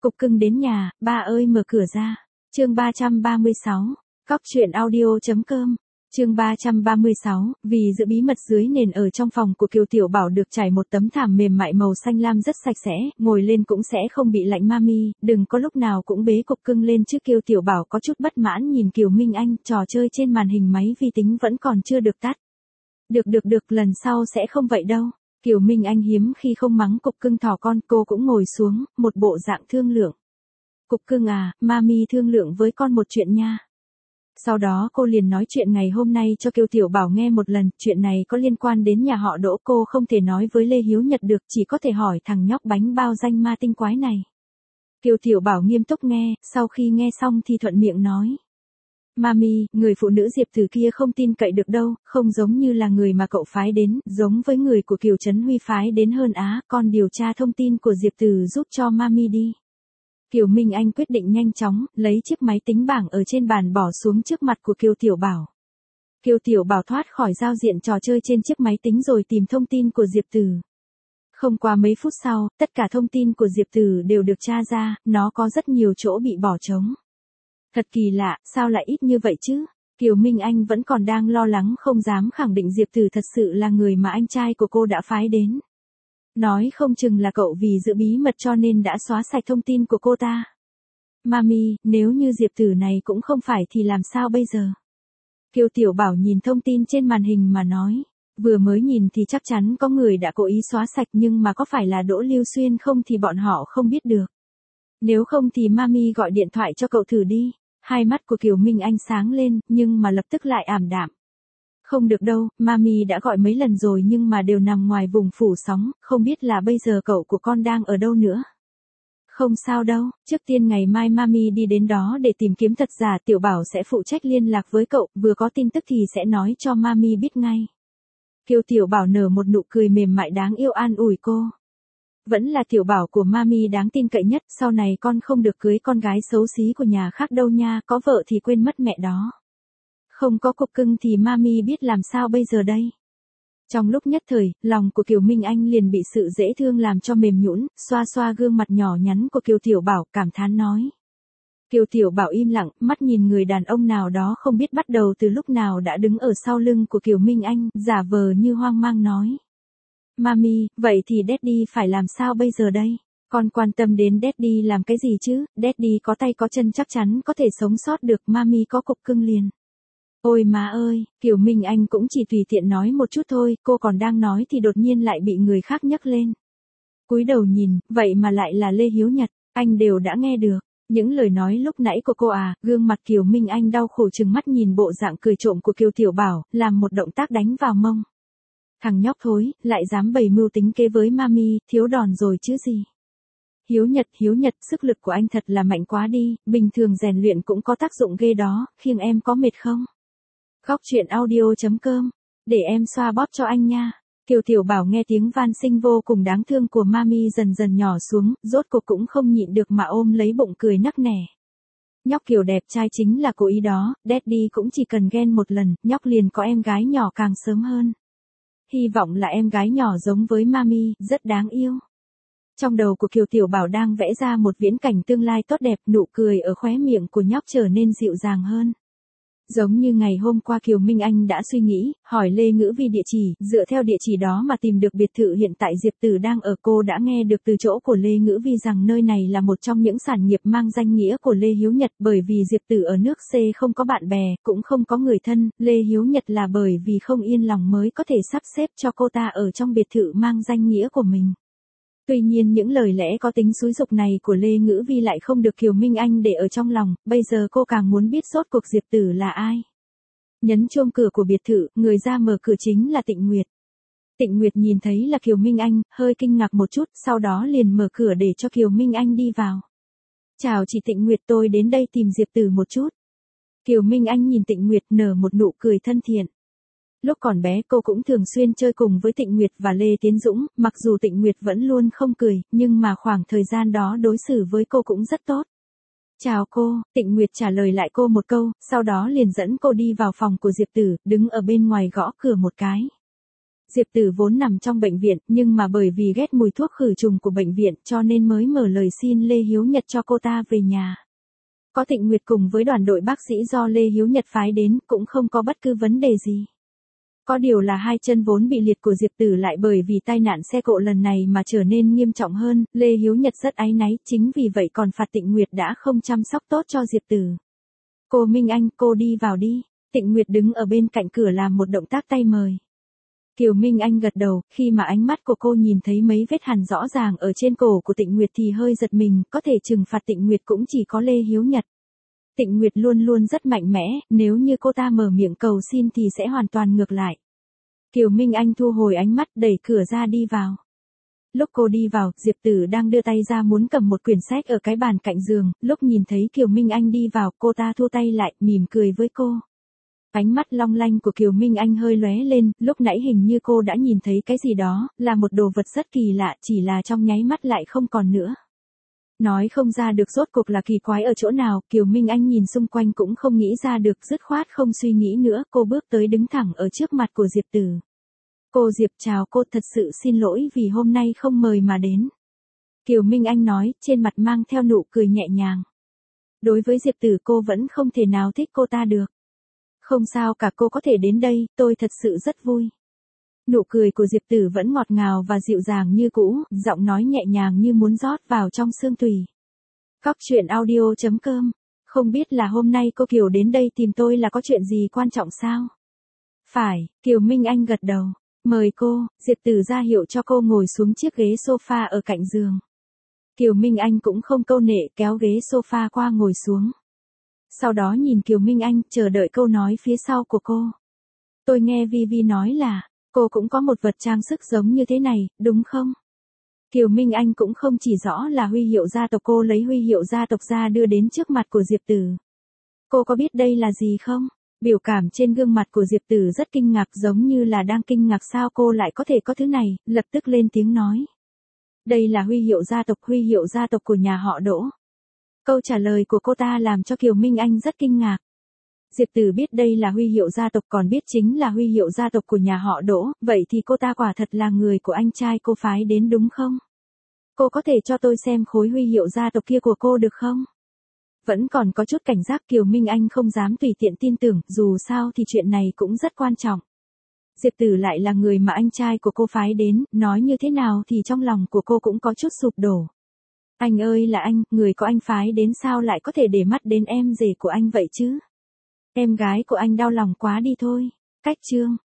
Cục cưng đến nhà, ba ơi mở cửa ra. Chương 336. Cóc truyện audio.com. Chương 336, vì giữ bí mật dưới nền ở trong phòng của Kiều Tiểu Bảo được trải một tấm thảm mềm mại màu xanh lam rất sạch sẽ, ngồi lên cũng sẽ không bị lạnh mami, đừng có lúc nào cũng bế cục cưng lên chứ. Kiều Tiểu Bảo có chút bất mãn nhìn Kiều Minh Anh, trò chơi trên màn hình máy vi tính vẫn còn chưa được tắt. Được, lần sau sẽ không vậy đâu. Kiều Minh Anh hiếm khi không mắng cục cưng thỏ con, cô cũng ngồi xuống, một bộ dạng thương lượng. Cục cưng à, mami thương lượng với con một chuyện nha. Sau đó cô liền nói chuyện ngày hôm nay cho Kiều Tiểu Bảo nghe một lần, chuyện này có liên quan đến nhà họ Đỗ, cô không thể nói với Lê Hiếu Nhật được, chỉ có thể hỏi thằng nhóc bánh bao danh ma tinh quái này. Kiều Tiểu Bảo nghiêm túc nghe, sau khi nghe xong thì thuận miệng nói. Mami, người phụ nữ Diệp Tử kia không tin cậy được đâu, không giống như là người mà cậu phái đến, giống với người của Kiều Trấn Huy phái đến hơn á, con điều tra thông tin của Diệp Tử giúp cho mami đi. Kiều Minh Anh quyết định nhanh chóng, lấy chiếc máy tính bảng ở trên bàn bỏ xuống trước mặt của Kiều Tiểu Bảo. Kiều Tiểu Bảo thoát khỏi giao diện trò chơi trên chiếc máy tính rồi tìm thông tin của Diệp Tử. Không qua mấy phút sau, tất cả thông tin của Diệp Tử đều được tra ra, nó có rất nhiều chỗ bị bỏ trống. Thật kỳ lạ, sao lại ít như vậy chứ? Kiều Minh Anh vẫn còn đang lo lắng, không dám khẳng định Diệp Tử thật sự là người mà anh trai của cô đã phái đến. Nói không chừng là cậu vì giữ bí mật cho nên đã xóa sạch thông tin của cô ta. Mami, nếu như Diệp Tử này cũng không phải thì làm sao bây giờ? Kiều Tiểu Bảo nhìn thông tin trên màn hình mà nói. Vừa mới nhìn thì chắc chắn có người đã cố ý xóa sạch, nhưng mà có phải là Đỗ Lưu Xuyên không thì bọn họ không biết được. Nếu không thì mami gọi điện thoại cho cậu thử đi. Hai mắt của Kiều Minh Anh sáng lên, nhưng mà lập tức lại ảm đạm. Không được đâu, mami đã gọi mấy lần rồi nhưng mà đều nằm ngoài vùng phủ sóng, không biết là bây giờ cậu của con đang ở đâu nữa. Không sao đâu, trước tiên ngày mai mami đi đến đó để tìm kiếm thật giả, Tiểu Bảo sẽ phụ trách liên lạc với cậu, vừa có tin tức thì sẽ nói cho mami biết ngay. Kiều Tiểu Bảo nở một nụ cười mềm mại đáng yêu an ủi cô. Vẫn là Tiểu Bảo của mami đáng tin cậy nhất, sau này con không được cưới con gái xấu xí của nhà khác đâu nha, có vợ thì quên mất mẹ đó. Không có cục cưng thì mami biết làm sao bây giờ đây. Trong lúc nhất thời, lòng của Kiều Minh Anh liền bị sự dễ thương làm cho mềm nhũn, xoa xoa gương mặt nhỏ nhắn của Kiều Tiểu Bảo, cảm thán nói. Kiều Tiểu Bảo im lặng, mắt nhìn người đàn ông nào đó không biết bắt đầu từ lúc nào đã đứng ở sau lưng của Kiều Minh Anh, giả vờ như hoang mang nói. Mami, vậy thì Daddy phải làm sao bây giờ đây? Con quan tâm đến Daddy làm cái gì chứ? Daddy có tay có chân chắc chắn có thể sống sót được, mami có cục cưng liền. Ôi má ơi, Kiều Minh Anh cũng chỉ tùy tiện nói một chút thôi, cô còn đang nói thì đột nhiên lại bị người khác nhấc lên. Cúi đầu nhìn, vậy mà lại là Lê Hiếu Nhật, anh đều đã nghe được. Những lời nói lúc nãy của cô à, gương mặt Kiều Minh Anh đau khổ trừng mắt nhìn bộ dạng cười trộm của Kiều Tiểu Bảo, làm một động tác đánh vào mông. Thằng nhóc thối, lại dám bày mưu tính kế với mami, thiếu đòn rồi chứ gì. Hiếu Nhật, sức lực của anh thật là mạnh quá đi, bình thường rèn luyện cũng có tác dụng ghê đó, khiêng em có mệt không? Cóc truyện audio.com, để em xoa bóp cho anh nha. Kiều Tiểu Bảo nghe tiếng van xin vô cùng đáng thương của mami dần dần nhỏ xuống, rốt cuộc cũng không nhịn được mà ôm lấy bụng cười nắc nẻ. Nhóc Kiều đẹp trai chính là cố ý đó, Daddy cũng chỉ cần ghen một lần, nhóc liền có em gái nhỏ càng sớm hơn. Hy vọng là em gái nhỏ giống với mami, rất đáng yêu. Trong đầu của Kiều Tiểu Bảo đang vẽ ra một viễn cảnh tương lai tốt đẹp, nụ cười ở khóe miệng của nhóc trở nên dịu dàng hơn. Giống như ngày hôm qua Kiều Minh Anh đã suy nghĩ, hỏi Lê Ngữ Vi địa chỉ, dựa theo địa chỉ đó mà tìm được biệt thự hiện tại Diệp Tử đang ở. Cô đã nghe được từ chỗ của Lê Ngữ Vi rằng nơi này là một trong những sản nghiệp mang danh nghĩa của Lê Hiếu Nhật, bởi vì Diệp Tử ở nước C không có bạn bè, cũng không có người thân, Lê Hiếu Nhật là bởi vì không yên lòng mới có thể sắp xếp cho cô ta ở trong biệt thự mang danh nghĩa của mình. Tuy nhiên những lời lẽ có tính xúi giục này của Lê Ngữ Vi lại không được Kiều Minh Anh để ở trong lòng, bây giờ cô càng muốn biết rốt cuộc Diệp Tử là ai. Nhấn chuông cửa của biệt thự, người ra mở cửa chính là Tịnh Nguyệt. Tịnh Nguyệt nhìn thấy là Kiều Minh Anh, hơi kinh ngạc một chút, sau đó liền mở cửa để cho Kiều Minh Anh đi vào. Chào chị Tịnh Nguyệt, tôi đến đây tìm Diệp Tử một chút. Kiều Minh Anh nhìn Tịnh Nguyệt nở một nụ cười thân thiện. Lúc còn bé cô cũng thường xuyên chơi cùng với Tịnh Nguyệt và Lê Tiến Dũng, mặc dù Tịnh Nguyệt vẫn luôn không cười, nhưng mà khoảng thời gian đó đối xử với cô cũng rất tốt. Chào cô, Tịnh Nguyệt trả lời lại cô một câu, sau đó liền dẫn cô đi vào phòng của Diệp Tử, đứng ở bên ngoài gõ cửa một cái. Diệp Tử vốn nằm trong bệnh viện, nhưng mà bởi vì ghét mùi thuốc khử trùng của bệnh viện cho nên mới mở lời xin Lê Hiếu Nhật cho cô ta về nhà. Có Tịnh Nguyệt cùng với đoàn đội bác sĩ do Lê Hiếu Nhật phái đến cũng không có bất cứ vấn đề gì. Có điều là hai chân vốn bị liệt của Diệp Tử lại bởi vì tai nạn xe cộ lần này mà trở nên nghiêm trọng hơn, Lê Hiếu Nhật rất áy náy, chính vì vậy còn phạt Tịnh Nguyệt đã không chăm sóc tốt cho Diệp Tử. Cô Minh Anh, cô đi vào đi. Tịnh Nguyệt đứng ở bên cạnh cửa làm một động tác tay mời. Kiều Minh Anh gật đầu, khi mà ánh mắt của cô nhìn thấy mấy vết hằn rõ ràng ở trên cổ của Tịnh Nguyệt thì hơi giật mình, có thể trừng phạt Tịnh Nguyệt cũng chỉ có Lê Hiếu Nhật. Tịnh Nguyệt luôn luôn rất mạnh mẽ, nếu như cô ta mở miệng cầu xin thì sẽ hoàn toàn ngược lại. Kiều Minh Anh thu hồi ánh mắt đẩy cửa ra đi vào. Lúc cô đi vào, Diệp Tử đang đưa tay ra muốn cầm một quyển sách ở cái bàn cạnh giường, lúc nhìn thấy Kiều Minh Anh đi vào, cô ta thu tay lại, mỉm cười với cô. Ánh mắt long lanh của Kiều Minh Anh hơi lóe lên, lúc nãy hình như cô đã nhìn thấy cái gì đó, là một đồ vật rất kỳ lạ, chỉ là trong nháy mắt lại không còn nữa. Nói không ra được rốt cuộc là kỳ quái ở chỗ nào, Kiều Minh Anh nhìn xung quanh cũng không nghĩ ra được, dứt khoát không suy nghĩ nữa, cô bước tới đứng thẳng ở trước mặt của Diệp Tử. Cô Diệp chào cô, thật sự xin lỗi vì hôm nay không mời mà đến. Kiều Minh Anh nói, trên mặt mang theo nụ cười nhẹ nhàng. Đối với Diệp Tử cô vẫn không thể nào thích cô ta được. Không sao cả, cô có thể đến đây, tôi thật sự rất vui. Nụ cười của Diệp Tử vẫn ngọt ngào và dịu dàng như cũ, giọng nói nhẹ nhàng như muốn rót vào trong xương tủy. Cóc truyện audio.com. Không biết là hôm nay cô Kiều đến đây tìm tôi là có chuyện gì quan trọng sao? Phải, Kiều Minh Anh gật đầu. Mời cô, Diệp Tử ra hiệu cho cô ngồi xuống chiếc ghế sofa ở cạnh giường. Kiều Minh Anh cũng không câu nệ kéo ghế sofa qua ngồi xuống. Sau đó nhìn Kiều Minh Anh chờ đợi câu nói phía sau của cô. Tôi nghe Vivi nói là, cô cũng có một vật trang sức giống như thế này, đúng không? Kiều Minh Anh cũng không chỉ rõ là huy hiệu gia tộc, cô lấy huy hiệu gia tộc ra đưa đến trước mặt của Diệp Tử. Cô có biết đây là gì không? Biểu cảm trên gương mặt của Diệp Tử rất kinh ngạc, giống như là đang kinh ngạc sao cô lại có thể có thứ này, lập tức lên tiếng nói. Đây là huy hiệu gia tộc của nhà họ Đỗ. Câu trả lời của cô ta làm cho Kiều Minh Anh rất kinh ngạc. Diệp Tử biết đây là huy hiệu gia tộc còn biết chính là huy hiệu gia tộc của nhà họ Đỗ, vậy thì cô ta quả thật là người của anh trai cô phái đến đúng không? Cô có thể cho tôi xem khối huy hiệu gia tộc kia của cô được không? Vẫn còn có chút cảnh giác, Kiều Minh Anh không dám tùy tiện tin tưởng, dù sao thì chuyện này cũng rất quan trọng. Diệp Tử lại là người mà anh trai của cô phái đến, nói như thế nào thì trong lòng của cô cũng có chút sụp đổ. Anh ơi là anh, người có anh phái đến sao lại có thể để mắt đến em rể của anh vậy chứ? Em gái của anh đau lòng quá đi thôi. Cách chương.